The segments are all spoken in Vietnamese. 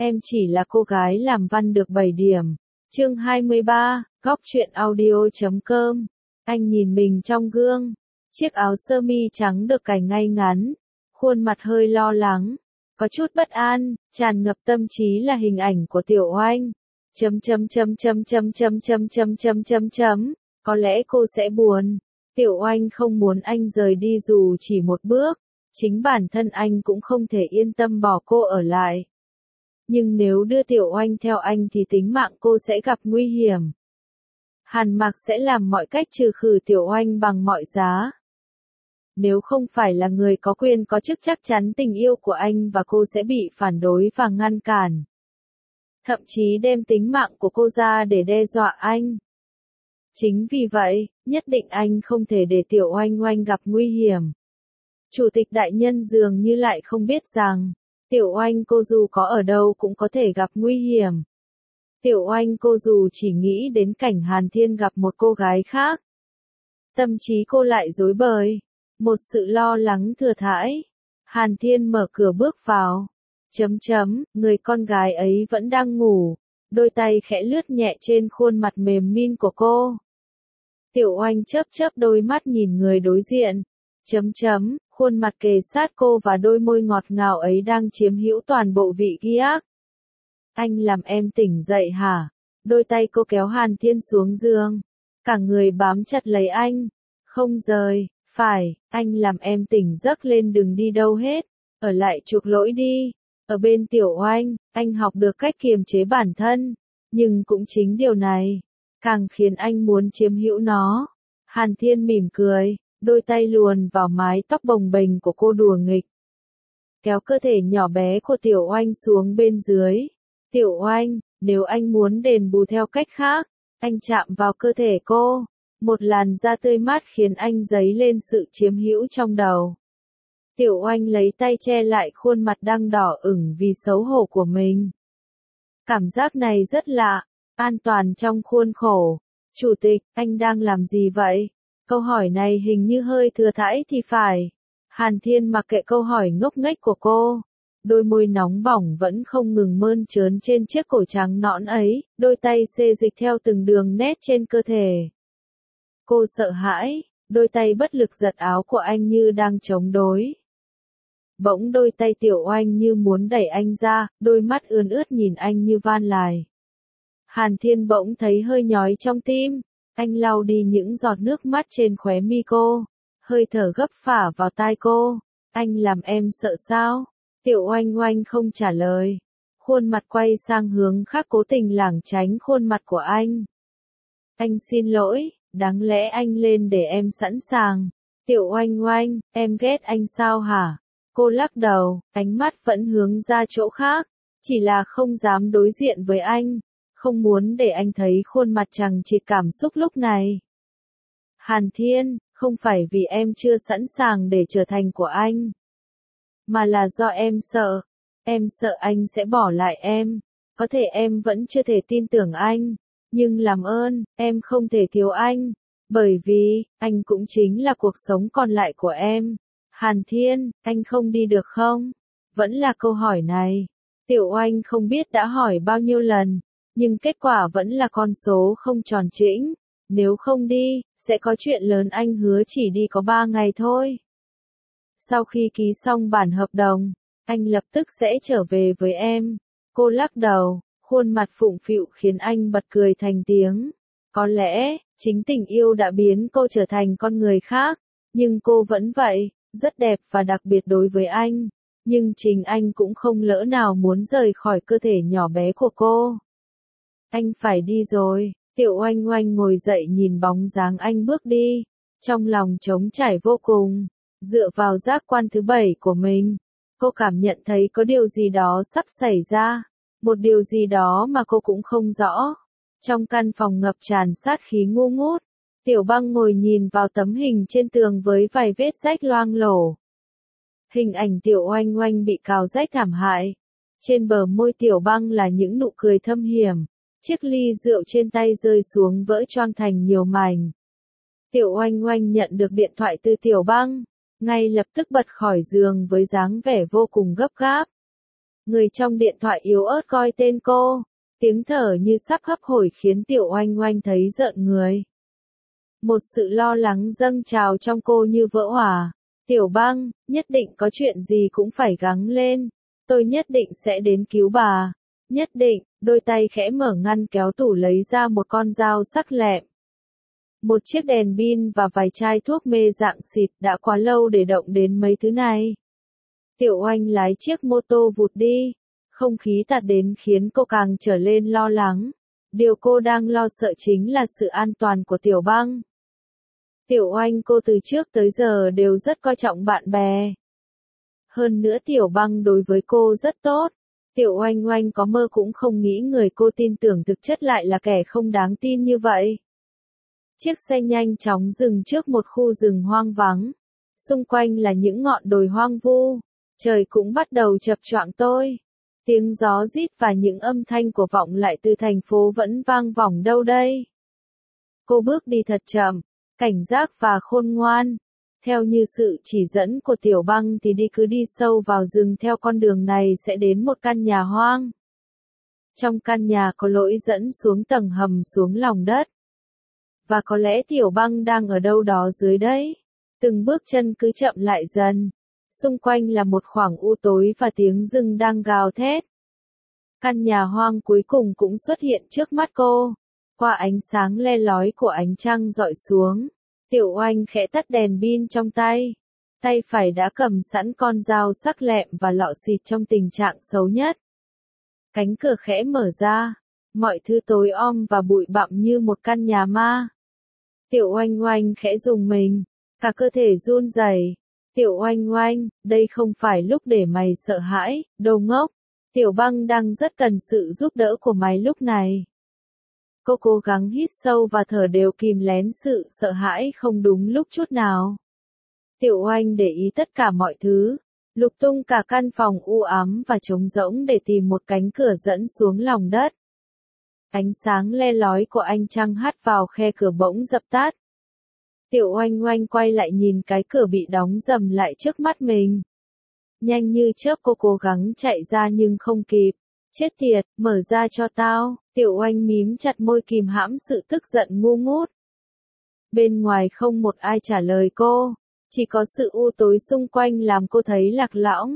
em chỉ là cô gái làm văn được 7 điểm. Chương 23, góc truyện audio.com. Anh nhìn mình trong gương. Chiếc áo sơ mi trắng được cài ngay ngắn. Khuôn mặt hơi lo lắng. Có chút bất an, tràn ngập tâm trí là hình ảnh của Tiểu Oanh. Có lẽ cô sẽ buồn. Tiểu Oanh không muốn anh rời đi dù chỉ một bước. Chính bản thân anh cũng không thể yên tâm bỏ cô ở lại. Nhưng nếu đưa Tiểu Oanh theo anh thì tính mạng cô sẽ gặp nguy hiểm. Hàn Mặc sẽ làm mọi cách trừ khử Tiểu Oanh bằng mọi giá. Nếu không phải là người có quyền có chức, chắc chắn tình yêu của anh và cô sẽ bị phản đối và ngăn cản. Thậm chí đem tính mạng của cô ra để đe dọa anh. Chính vì vậy, nhất định anh không thể để Tiểu Oanh gặp nguy hiểm. Chủ tịch đại nhân dường như lại không biết rằng, Tiểu Oanh cô dù có ở đâu cũng có thể gặp nguy hiểm. Tiểu Oanh cô dù chỉ nghĩ đến cảnh Hàn Thiên gặp một cô gái khác. Tâm trí cô lại rối bời. Một sự lo lắng thừa thãi. Hàn Thiên mở cửa bước vào. Người con gái ấy vẫn đang ngủ. Đôi tay khẽ lướt nhẹ trên khuôn mặt mềm min của cô. Tiểu Oanh chớp đôi mắt nhìn người đối diện. Khuôn mặt kề sát cô và đôi môi ngọt ngào ấy đang chiếm hữu toàn bộ vị ghi ác. Anh làm em tỉnh dậy hả? Đôi tay cô kéo Hàn Thiên xuống giường. Cả người bám chặt lấy anh. Không rời. Phải, anh làm em tỉnh giấc lên, đừng đi đâu hết. Ở lại chuộc lỗi đi. Ở bên Tiểu Oanh, anh học được cách kiềm chế bản thân. Nhưng cũng chính điều này, càng khiến anh muốn chiếm hữu nó. Hàn Thiên mỉm cười, đôi tay luồn vào mái tóc bồng bềnh của cô đùa nghịch. Kéo cơ thể nhỏ bé của Tiểu Oanh xuống bên dưới. Tiểu Oanh, nếu anh muốn đền bù theo cách khác, anh chạm vào cơ thể cô. Một làn da tươi mát khiến anh dấy lên sự chiếm hữu trong đầu. Tiểu Oanh lấy tay che lại khuôn mặt đang đỏ ửng vì xấu hổ của mình. Cảm giác này rất lạ, an toàn trong khuôn khổ. Chủ tịch, anh đang làm gì vậy? Câu hỏi này hình như hơi thừa thãi thì phải. Hàn Thiên mặc kệ câu hỏi ngốc nghếch của cô. Đôi môi nóng bỏng vẫn không ngừng mơn trớn trên chiếc cổ trắng nõn ấy, đôi tay xê dịch theo từng đường nét trên cơ thể. Cô sợ hãi, đôi tay bất lực giật áo của anh như đang chống đối. Bỗng đôi tay Tiểu Oanh như muốn đẩy anh ra, đôi mắt ươn ướt nhìn anh như van lài. Hàn Thiên bỗng thấy hơi nhói trong tim, anh lau đi những giọt nước mắt trên khóe mi cô, hơi thở gấp phả vào tai cô. Anh làm em sợ sao? Tiểu Oanh không trả lời, khuôn mặt quay sang hướng khác, cố tình lảng tránh khuôn mặt của anh. Anh xin lỗi. Đáng lẽ anh lên để em sẵn sàng. Tiểu Oanh, em ghét anh sao hả? Cô lắc đầu, ánh mắt vẫn hướng ra chỗ khác. Chỉ là không dám đối diện với anh. Không muốn để anh thấy khuôn mặt chằng chịt cảm xúc lúc này. Hàn Thiên, không phải vì em chưa sẵn sàng để trở thành của anh. Mà là do em sợ. Em sợ anh sẽ bỏ lại em. Có thể em vẫn chưa thể tin tưởng anh. Nhưng làm ơn, em không thể thiếu anh. Bởi vì, anh cũng chính là cuộc sống còn lại của em. Hàn Thiên, anh không đi được không? Vẫn là câu hỏi này. Tiểu Oanh không biết đã hỏi bao nhiêu lần. Nhưng kết quả vẫn là con số không tròn chỉnh. Nếu không đi, sẽ có chuyện lớn, anh hứa chỉ đi có 3 ngày thôi. Sau khi ký xong bản hợp đồng, anh lập tức sẽ trở về với em. Cô lắc đầu. Khuôn mặt phụng phịu khiến anh bật cười thành tiếng. Có lẽ, chính tình yêu đã biến cô trở thành con người khác. Nhưng cô vẫn vậy, rất đẹp và đặc biệt đối với anh. Nhưng chính anh cũng không lỡ nào muốn rời khỏi cơ thể nhỏ bé của cô. Anh phải đi rồi. Tiểu Oanh ngồi dậy nhìn bóng dáng anh bước đi. Trong lòng trống trải vô cùng. Dựa vào giác quan thứ 7 của mình, cô cảm nhận thấy có điều gì đó sắp xảy ra. Một điều gì đó mà cô cũng không rõ. Trong căn phòng ngập tràn sát khí ngu ngút, Tiểu Băng ngồi nhìn vào tấm hình trên tường với vài vết rách loang lổ. Hình ảnh Tiểu Oanh bị cào rách thảm hại. Trên bờ môi Tiểu Băng là những nụ cười thâm hiểm. Chiếc ly rượu trên tay rơi xuống vỡ choang thành nhiều mảnh. Tiểu Oanh nhận được điện thoại từ Tiểu Băng, ngay lập tức bật khỏi giường với dáng vẻ vô cùng gấp gáp. Người trong điện thoại yếu ớt coi tên cô. Tiếng thở như sắp hấp hối khiến Tiểu Oanh Oanh thấy rợn người. Một sự lo lắng dâng trào trong cô như vỡ òa. Tiểu Băng, nhất định có chuyện gì cũng phải gắng lên. Tôi nhất định sẽ đến cứu bà. Nhất định, đôi tay khẽ mở ngăn kéo tủ lấy ra một con dao sắc lẹm. Một chiếc đèn pin và vài chai thuốc mê dạng xịt, đã quá lâu để động đến mấy thứ này. Tiểu Oanh lái chiếc mô tô vụt đi. Không khí tạt đến khiến cô càng trở lên lo lắng. Điều cô đang lo sợ chính là sự an toàn của Tiểu Băng. Tiểu Oanh cô từ trước tới giờ đều rất coi trọng bạn bè. Hơn nữa Tiểu Băng đối với cô rất tốt. Tiểu Oanh Oanh có mơ cũng không nghĩ người cô tin tưởng thực chất lại là kẻ không đáng tin như vậy. Chiếc xe nhanh chóng dừng trước một khu rừng hoang vắng. Xung quanh là những ngọn đồi hoang vu. Trời cũng bắt đầu chập choạng tôi. Tiếng gió rít và những âm thanh của vọng lại từ thành phố vẫn vang vọng đâu đây. Cô bước đi thật chậm, cảnh giác và khôn ngoan. Theo như sự chỉ dẫn của Tiểu Băng thì cứ đi sâu vào rừng theo con đường này sẽ đến một căn nhà hoang. Trong căn nhà có lối dẫn xuống tầng hầm xuống lòng đất. Và có lẽ Tiểu Băng đang ở đâu đó dưới đấy. Từng bước chân cứ chậm lại dần. Xung quanh là một khoảng u tối và tiếng rừng đang gào thét. Căn nhà hoang cuối cùng cũng xuất hiện trước mắt cô. Qua ánh sáng le lói của ánh trăng dọi xuống, Tiểu Oanh khẽ tắt đèn pin trong tay. Tay phải đã cầm sẵn con dao sắc lẹm và lọ xịt trong tình trạng xấu nhất. Cánh cửa khẽ mở ra. Mọi thứ tối om và bụi bặm như một căn nhà ma. Tiểu Oanh Oanh khẽ rùng mình. Cả cơ thể run rẩy. Tiểu Oanh Oanh, đây không phải lúc để mày sợ hãi, đồ ngốc. Tiểu Băng đang rất cần sự giúp đỡ của mày lúc này. Cô cố gắng hít sâu và thở đều kìm lén sự sợ hãi không đúng lúc chút nào. Tiểu Oanh để ý tất cả mọi thứ, lục tung cả căn phòng u ám và trống rỗng để tìm một cánh cửa dẫn xuống lòng đất. Ánh sáng le lói của ánh trăng hắt vào khe cửa bỗng dập tắt. Tiểu Oanh Oanh quay lại nhìn cái cửa bị đóng rầm lại trước mắt mình. Nhanh như chớp cô cố gắng chạy ra nhưng không kịp. Chết tiệt, mở ra cho tao. Tiểu Oanh mím chặt môi kìm hãm sự tức giận ngu ngút. Bên ngoài không một ai trả lời cô. Chỉ có sự u tối xung quanh làm cô thấy lạc lõng.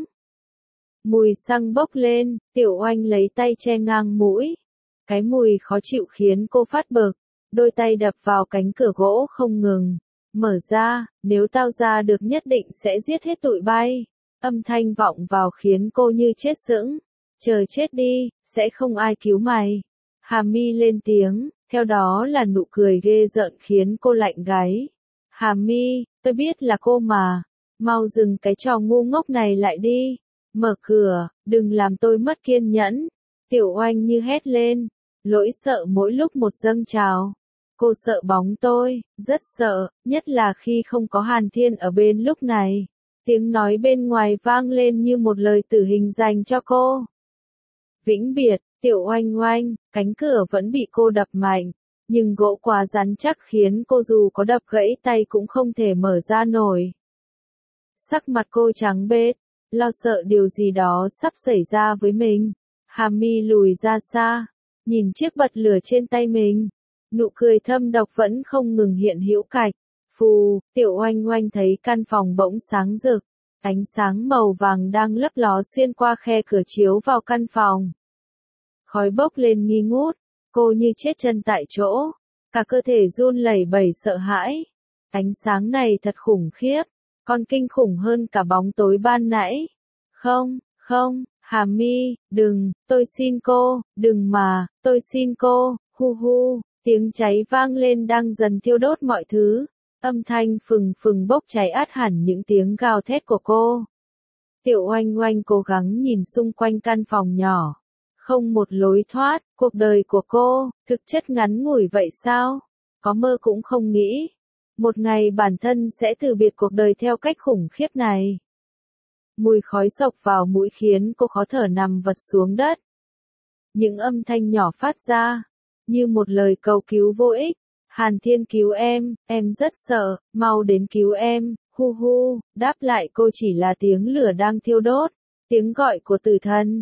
Mùi xăng bốc lên, Tiểu Oanh lấy tay che ngang mũi. Cái mùi khó chịu khiến cô phát bực. Đôi tay đập vào cánh cửa gỗ không ngừng. Mở ra, nếu tao ra được nhất định sẽ giết hết tụi bay. Âm thanh vọng vào khiến cô như chết sững. Chờ chết đi, sẽ không ai cứu mày. Hà Mi lên tiếng, theo đó là nụ cười ghê rợn khiến cô lạnh gáy. Hà Mi, tôi biết là cô mà. Mau dừng cái trò ngu ngốc này lại đi. Mở cửa, đừng làm tôi mất kiên nhẫn. Tiểu Oanh như hét lên. Nỗi sợ mỗi lúc một dâng trào. Cô sợ bóng tôi, rất sợ, nhất là khi không có Hàn Thiên ở bên lúc này. Tiếng nói bên ngoài vang lên như một lời tử hình dành cho cô. Vĩnh biệt, Tiểu Oanh Oanh, cánh cửa vẫn bị cô đập mạnh, nhưng gỗ quá rắn chắc khiến cô dù có đập gãy tay cũng không thể mở ra nổi. Sắc mặt cô trắng bệch, lo sợ điều gì đó sắp xảy ra với mình. Hà Mi lùi ra xa, nhìn chiếc bật lửa trên tay mình. Nụ cười thâm độc vẫn không ngừng hiện hữu cạch. Phù, Tiểu Oanh Oanh thấy căn phòng bỗng sáng rực. Ánh sáng màu vàng đang lấp ló xuyên qua khe cửa chiếu vào căn phòng. Khói bốc lên nghi ngút, cô như chết chân tại chỗ. Cả cơ thể run lẩy bẩy sợ hãi. Ánh sáng này thật khủng khiếp, còn kinh khủng hơn cả bóng tối ban nãy. Không, không, Hà Mi, đừng, tôi xin cô, đừng mà, tôi xin cô, hu hu. Tiếng cháy vang lên đang dần thiêu đốt mọi thứ. Âm thanh phừng phừng bốc cháy át hẳn những tiếng gào thét của cô. Tiểu Oanh Oanh cố gắng nhìn xung quanh căn phòng nhỏ. Không một lối thoát, cuộc đời của cô, thực chất ngắn ngủi vậy sao? Có mơ cũng không nghĩ. Một ngày bản thân sẽ từ biệt cuộc đời theo cách khủng khiếp này. Mùi khói sộc vào mũi khiến cô khó thở nằm vật xuống đất. Những âm thanh nhỏ phát ra, như một lời cầu cứu vô ích. Hàn Thiên cứu em rất sợ, mau đến cứu em, hu hu, đáp lại cô chỉ là tiếng lửa đang thiêu đốt, tiếng gọi của tử thần.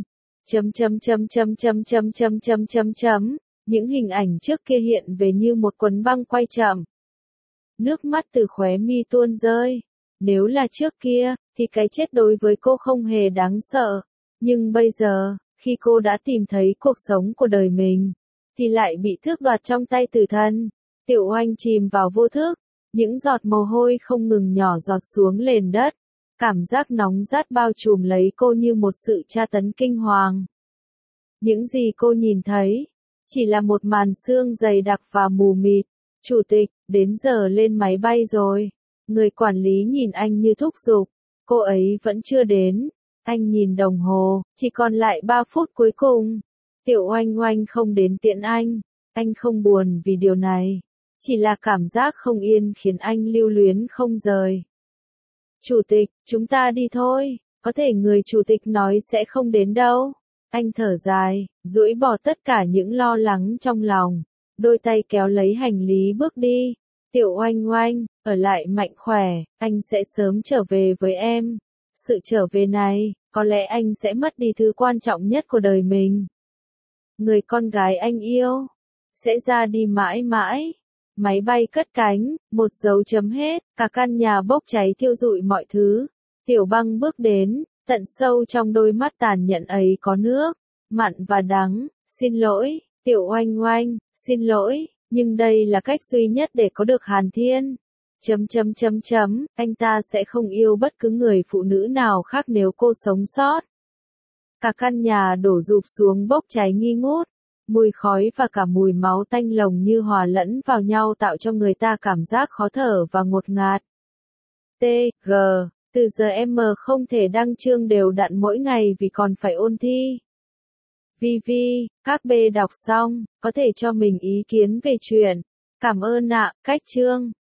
Chấm. Những hình ảnh trước kia hiện về như một cuốn băng quay chậm. Nước mắt từ khóe mi tuôn rơi. Nếu là trước kia, thì cái chết đối với cô không hề đáng sợ. Nhưng bây giờ, khi cô đã tìm thấy cuộc sống của đời mình, thì lại bị tước đoạt trong tay tử thần. Tiểu Oanh chìm vào vô thức. Những giọt mồ hôi không ngừng nhỏ giọt xuống nền đất. Cảm giác nóng rát bao trùm lấy cô như một sự tra tấn kinh hoàng. Những gì cô nhìn thấy, chỉ là một màn sương dày đặc và mù mịt. Chủ tịch, đến giờ lên máy bay rồi. Người quản lý nhìn anh như thúc giục. Cô ấy vẫn chưa đến. Anh nhìn đồng hồ, chỉ còn lại 3 phút cuối cùng. Tiểu Oanh Oanh không đến tiễn anh. Anh không buồn vì điều này. Chỉ là cảm giác không yên khiến anh lưu luyến không rời. Chủ tịch, chúng ta đi thôi. Có thể người chủ tịch nói sẽ không đến đâu. Anh thở dài, duỗi bỏ tất cả những lo lắng trong lòng. Đôi tay kéo lấy hành lý bước đi. Tiểu Oanh Oanh, ở lại mạnh khỏe, anh sẽ sớm trở về với em. Sự trở về này, có lẽ anh sẽ mất đi thứ quan trọng nhất của đời mình. Người con gái anh yêu, sẽ ra đi mãi mãi. Máy bay cất cánh, một dấu chấm hết, cả căn nhà bốc cháy thiêu rụi mọi thứ. Tiểu Băng bước đến, tận sâu trong đôi mắt tàn nhẫn ấy có nước, mặn và đắng. Xin lỗi, Tiểu Oanh Oanh, xin lỗi, nhưng đây là cách duy nhất để có được Hàn Thiên. Anh ta sẽ không yêu bất cứ người phụ nữ nào khác nếu cô sống sót. Cả căn nhà đổ rụp xuống bốc cháy nghi ngút. Mùi khói và cả mùi máu tanh lồng như hòa lẫn vào nhau tạo cho người ta cảm giác khó thở và ngột ngạt. T.G. Từ giờ em không thể đăng chương đều đặn mỗi ngày vì còn phải ôn thi. Vivi, các B đọc xong, có thể cho mình ý kiến về chuyện. Cảm ơn ạ, cách chương.